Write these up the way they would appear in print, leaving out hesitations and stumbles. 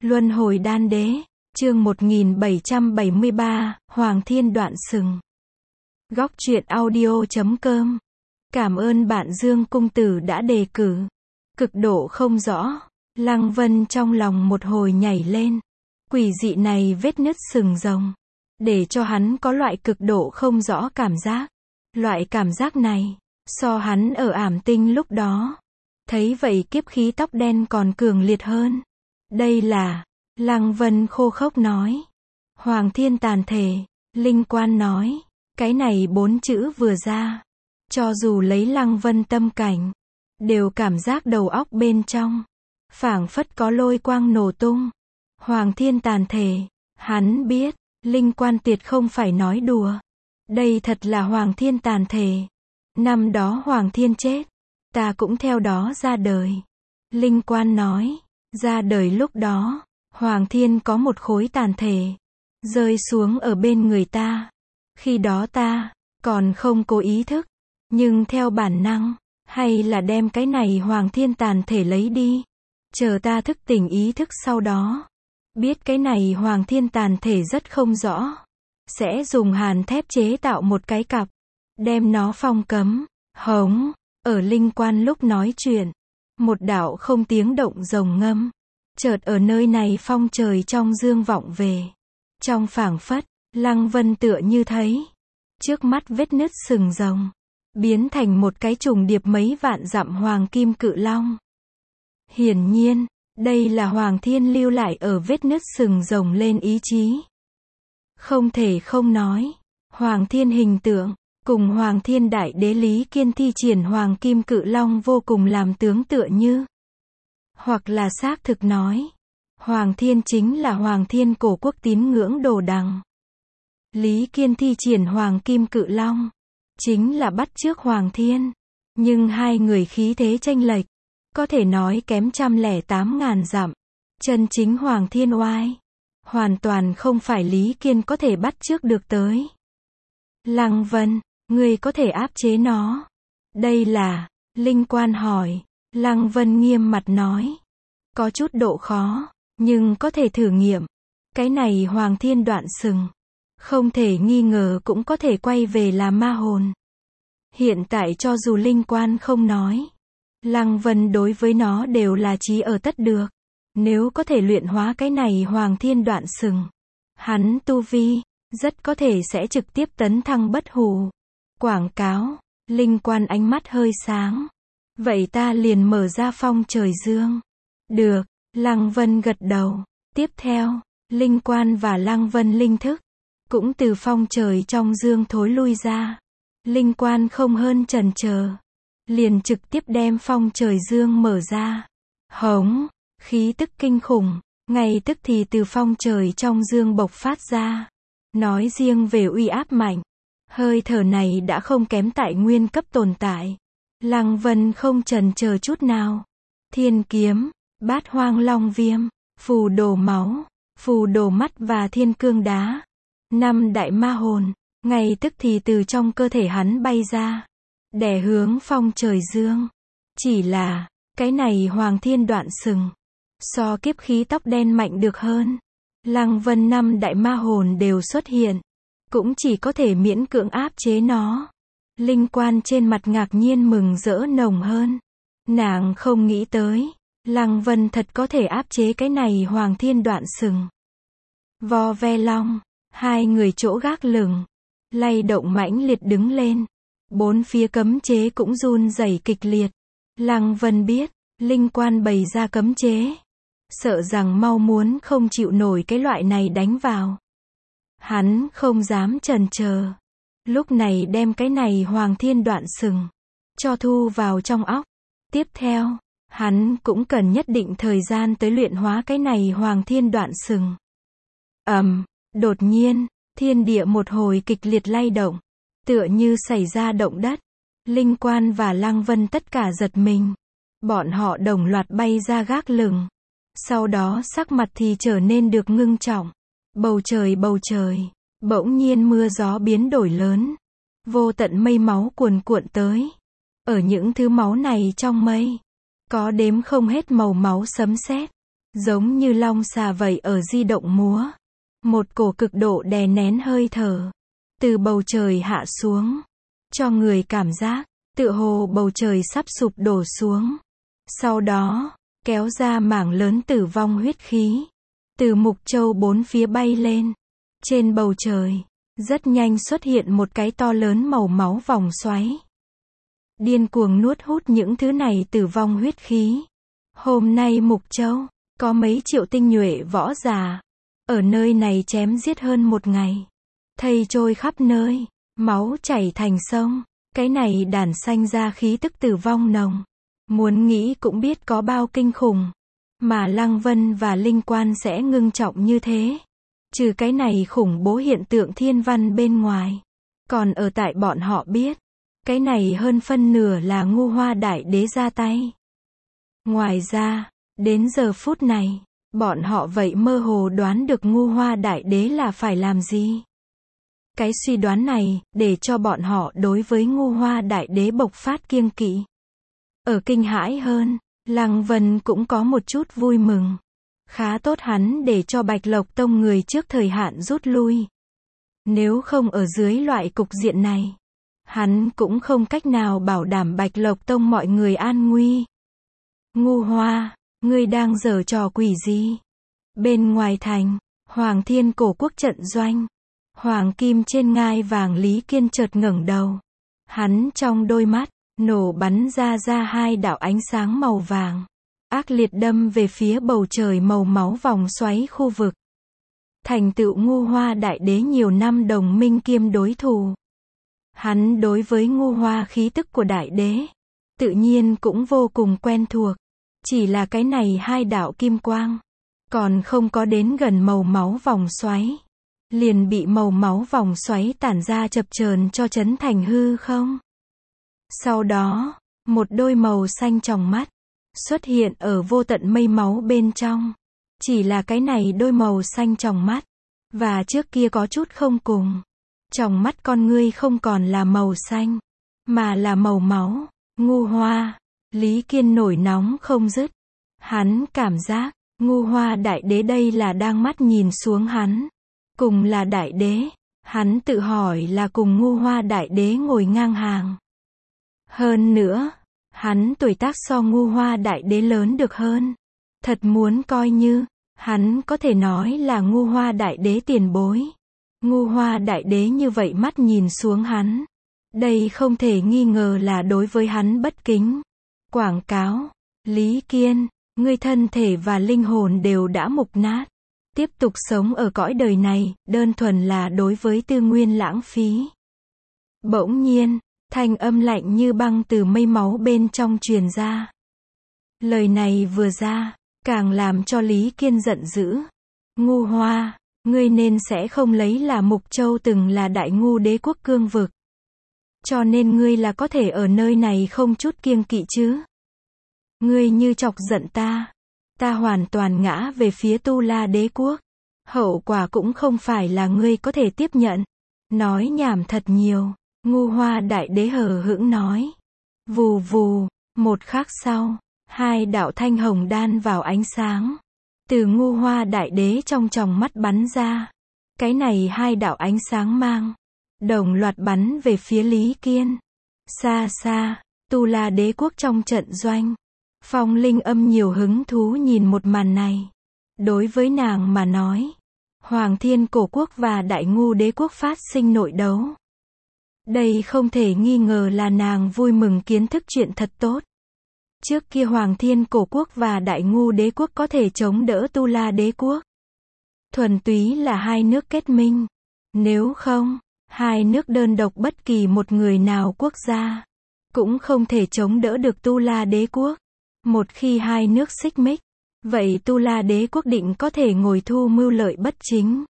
Luân hồi đan đế, chương 1773, Hoàng Thiên đoạn sừng. Góc truyện audio.com. Cảm ơn bạn Dương Cung Tử đã đề cử. Cực độ không rõ. Lăng Vân trong lòng một hồi nhảy lên. Quỷ dị này vết nứt sừng rồng. Để cho hắn có loại cực độ không rõ cảm giác. Loại cảm giác này, so hắn ở ảm tinh lúc đó. Thấy vậy kiếp khí tóc đen còn cường liệt hơn. Đây là, Lăng Vân khô khốc nói. Hoàng Thiên tàn thể, Linh Quan nói. Cái này 4 chữ vừa ra. Cho dù lấy Lăng Vân tâm cảnh, đều cảm giác đầu óc bên trong phảng phất có lôi quang nổ tung. Hoàng Thiên tàn thể, hắn biết, Linh Quan tuyệt không phải nói đùa. Đây thật là Hoàng Thiên tàn thể. Năm đó Hoàng Thiên chết, ta cũng theo đó ra đời. Linh Quan nói, ra đời lúc đó, Hoàng Thiên có một khối tàn thể, rơi xuống ở bên người ta. Khi đó ta, còn không có ý thức, nhưng theo bản năng, hay là đem cái này Hoàng Thiên tàn thể lấy đi. Chờ ta thức tỉnh ý thức sau đó, biết cái này Hoàng Thiên tàn thể rất không rõ. Sẽ dùng hàn thép chế tạo một cái cặp, đem nó phong cấm, hống. Ở Linh Quan lúc nói chuyện, một đạo không tiếng động rồng ngâm, chợt ở nơi này phong trời trong dương vọng về. Trong phảng phất, Lăng Vân tựa như thấy, trước mắt vết nứt sừng rồng, biến thành một cái trùng điệp mấy vạn dặm hoàng kim cự long. Hiển nhiên, đây là Hoàng Thiên lưu lại ở vết nứt sừng rồng lên ý chí. Không thể không nói, Hoàng Thiên hình tượng, cùng Hoàng Thiên đại đế Lý Kiên thi triển hoàng kim cự long vô cùng làm tướng tựa như. Hoặc là xác thực nói, Hoàng Thiên chính là Hoàng Thiên cổ quốc tín ngưỡng đồ đằng. Lý Kiên thi triển hoàng kim cự long, chính là bắt chước Hoàng Thiên. Nhưng hai người khí thế chênh lệch, có thể nói kém 108.000 dặm. Chân chính Hoàng Thiên oai, hoàn toàn không phải Lý Kiên có thể bắt chước được tới. Lăng Vân, ngươi có thể áp chế nó. Đây là, Linh Quan hỏi. Lăng Vân nghiêm mặt nói. Có chút độ khó, nhưng có thể thử nghiệm. Cái này Hoàng Thiên đoạn sừng, không thể nghi ngờ cũng có thể quay về là ma hồn. Hiện tại cho dù Linh Quan không nói, Lăng Vân đối với nó đều là chí ở tất được. Nếu có thể luyện hóa cái này Hoàng Thiên đoạn sừng, hắn tu vi, rất có thể sẽ trực tiếp tấn thăng bất hủ. Quảng cáo, Linh Quan ánh mắt hơi sáng. Vậy ta liền mở ra phong trời dương. Được, Lăng Vân gật đầu. Tiếp theo, Linh Quan và Lăng Vân linh thức, cũng từ phong trời trong dương thối lui ra. Linh Quan không hơn chần chờ, liền trực tiếp đem phong trời dương mở ra. Hống, khí tức kinh khủng, ngay tức thì từ phong trời trong dương bộc phát ra. Nói riêng về uy áp mạnh, hơi thở này đã không kém tại nguyên cấp tồn tại. Lăng Vân không chần chờ chút nào. Thiên kiếm, bát hoang long viêm, phù đồ máu, phù đồ mắt và thiên cương đá. 5 đại ma hồn, ngay tức thì từ trong cơ thể hắn bay ra, đè hướng phong trời dương. Chỉ là, cái này Hoàng Thiên đoạn sừng, so kiếp khí tóc đen mạnh được hơn. Lăng Vân 5 đại ma hồn đều xuất hiện, cũng chỉ có thể miễn cưỡng áp chế nó. Linh Quan trên mặt ngạc nhiên mừng rỡ nồng hơn. Nàng không nghĩ tới, Lăng Vân thật có thể áp chế cái này Hoàng Thiên đoạn sừng. Vo ve long, hai người chỗ gác lửng, lay động mãnh liệt đứng lên. Bốn phía cấm chế cũng run rẩy kịch liệt. Lăng Vân biết, Linh Quan bày ra cấm chế, sợ rằng mau muốn không chịu nổi cái loại này đánh vào. Hắn không dám chần chờ, lúc này đem cái này Hoàng Thiên đoạn sừng cho thu vào trong óc. Tiếp theo, hắn cũng cần nhất định thời gian tới luyện hóa cái này Hoàng Thiên đoạn sừng. Đột nhiên, thiên địa một hồi kịch liệt lay động, tựa như xảy ra động đất. Linh Quan và Lăng Vân tất cả giật mình. Bọn họ đồng loạt bay ra gác lửng. Sau đó sắc mặt thì trở nên được ngưng trọng. Bầu trời, bỗng nhiên mưa gió biến đổi lớn. Vô tận mây máu cuồn cuộn tới. Ở những thứ máu này trong mây, có đếm không hết màu máu sấm sét, giống như long xà vậy ở di động múa. Một cổ cực độ đè nén hơi thở, từ bầu trời hạ xuống, cho người cảm giác, tựa hồ bầu trời sắp sụp đổ xuống. Sau đó, kéo ra mảng lớn tử vong huyết khí, từ mục châu bốn phía bay lên. Trên bầu trời, rất nhanh xuất hiện một cái to lớn màu máu vòng xoáy. Điên cuồng nuốt hút những thứ này tử vong huyết khí. Hôm nay mục châu, có mấy triệu tinh nhuệ võ giả, ở nơi này chém giết hơn một ngày. Thây trôi khắp nơi, máu chảy thành sông. Cái này đản sanh ra khí tức tử vong nồng. Muốn nghĩ cũng biết có bao kinh khủng. Mà Lăng Vân và Linh Quan sẽ ngưng trọng như thế. Trừ cái này khủng bố hiện tượng thiên văn bên ngoài. Còn ở tại bọn họ biết. Cái này hơn phân nửa là Ngu Hoa Đại Đế ra tay. Ngoài ra, đến giờ phút này, bọn họ vậy mơ hồ đoán được Ngu Hoa Đại Đế là phải làm gì. Cái suy đoán này, để cho bọn họ đối với Ngu Hoa Đại Đế bộc phát kiêng kỵ. Ở kinh hãi hơn, Lăng Vân cũng có một chút vui mừng. Khá tốt hắn để cho Bạch Lộc Tông người trước thời hạn rút lui. Nếu không ở dưới loại cục diện này, hắn cũng không cách nào bảo đảm Bạch Lộc Tông mọi người an nguy. Ngu Hoa, ngươi đang giở trò quỷ gì? Bên ngoài thành, Hoàng Thiên Cổ Quốc trận doanh. Hoàng kim trên ngai vàng Lý Kiên chợt ngẩng đầu. Hắn trong đôi mắt, nổ bắn ra hai đạo ánh sáng màu vàng. Ác liệt đâm về phía bầu trời màu máu vòng xoáy khu vực. Thành tựu Ngu Hoa Đại Đế nhiều năm đồng minh kiêm đối thủ. Hắn đối với Ngu Hoa khí tức của Đại Đế, tự nhiên cũng vô cùng quen thuộc. Chỉ là cái này hai đạo kim quang, còn không có đến gần màu máu vòng xoáy. Liền bị màu máu vòng xoáy tản ra chập chờn cho chấn thành hư không. Sau đó, một đôi màu xanh tròng mắt xuất hiện ở vô tận mây máu bên trong. Chỉ là cái này đôi màu xanh tròng mắt và trước kia có chút không cùng. Tròng mắt con ngươi không còn là màu xanh, mà là màu máu. Ngu Hoa, Lý Kiên nổi nóng không dứt. Hắn cảm giác, Ngu Hoa Đại Đế đây là đang mắt nhìn xuống hắn. Cùng là Đại Đế, hắn tự hỏi là cùng Ngu Hoa Đại Đế ngồi ngang hàng. Hơn nữa, hắn tuổi tác so Ngu Hoa Đại Đế lớn được hơn. Thật muốn coi như, hắn có thể nói là Ngu Hoa Đại Đế tiền bối. Ngu Hoa Đại Đế như vậy mắt nhìn xuống hắn. Đây không thể nghi ngờ là đối với hắn bất kính. Quảng cáo, Lý Kiên, ngươi thân thể và linh hồn đều đã mục nát. Tiếp tục sống ở cõi đời này, đơn thuần là đối với tư nguyên lãng phí. Bỗng nhiên, thanh âm lạnh như băng từ mây máu bên trong truyền ra. Lời này vừa ra, càng làm cho Lý Kiên giận dữ. Ngu Hoa, ngươi nên sẽ không lấy là Mục Châu từng là Đại Ngu Đế quốc cương vực. Cho nên ngươi là có thể ở nơi này không chút kiêng kỵ chứ. Ngươi như chọc giận ta. Ta hoàn toàn ngã về phía Tu La Đế quốc. Hậu quả cũng không phải là ngươi có thể tiếp nhận. Nói nhảm thật nhiều. Ngu Hoa Đại Đế hờ hững nói. Vù vù, một khắc sau, hai đạo thanh hồng đan vào ánh sáng. Từ Ngu Hoa Đại Đế trong tròng mắt bắn ra. Cái này hai đạo ánh sáng mang. Đồng loạt bắn về phía Lý Kiên. Xa xa, Tu La Đế quốc trong trận doanh. Phong Linh Âm nhiều hứng thú nhìn một màn này. Đối với nàng mà nói, Hoàng Thiên Cổ Quốc và Đại Ngu Đế quốc phát sinh nội đấu. Đây không thể nghi ngờ là nàng vui mừng kiến thức chuyện thật tốt. Trước kia Hoàng Thiên Cổ Quốc và Đại Ngu Đế quốc có thể chống đỡ Tu La Đế quốc. Thuần túy là hai nước kết minh. Nếu không, hai nước đơn độc bất kỳ một người nào quốc gia cũng không thể chống đỡ được Tu La Đế quốc. Một khi hai nước xích mích, vậy Tu La Đế quốc định có thể ngồi thu mưu lợi bất chính.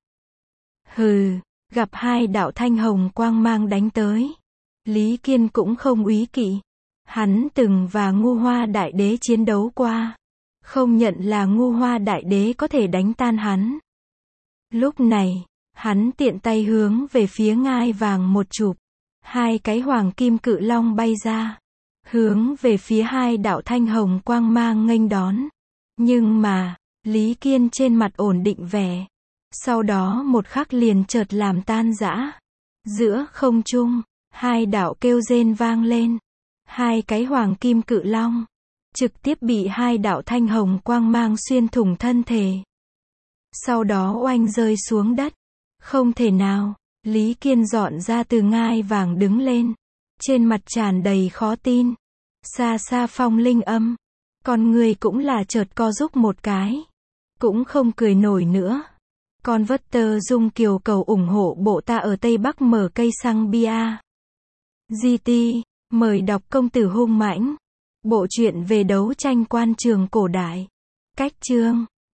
Hừ, gặp hai đạo thanh hồng quang mang đánh tới. Lý Kiên cũng không úy kỵ. Hắn từng và Ngu Hoa Đại Đế chiến đấu qua. Không nhận là Ngu Hoa Đại Đế có thể đánh tan hắn. Lúc này, hắn tiện tay hướng về phía ngai vàng một chụp. Hai cái hoàng kim cự long bay ra. Hướng về phía hai đạo thanh hồng quang mang nghênh đón. Nhưng mà, Lý Kiên trên mặt ổn định vẻ. Sau đó một khắc liền chợt làm tan rã. Giữa không trung, hai đạo kêu rên vang lên. Hai cái hoàng kim cự long trực tiếp bị hai đạo thanh hồng quang mang xuyên thủng thân thể. Sau đó oanh rơi xuống đất. Không thể nào, Lý Kiên dọn ra từ ngai vàng đứng lên. Trên mặt tràn đầy khó tin. Xa xa Phong Linh Âm. Con người cũng là chợt co rúm một cái. Cũng không cười nổi nữa. Con vất tơ dung kiều cầu ủng hộ bộ ta ở Tây Bắc mở cây xăng bia. GT, mời đọc Công tử hung mãnh. Bộ truyện về đấu tranh quan trường cổ đại. Cách chương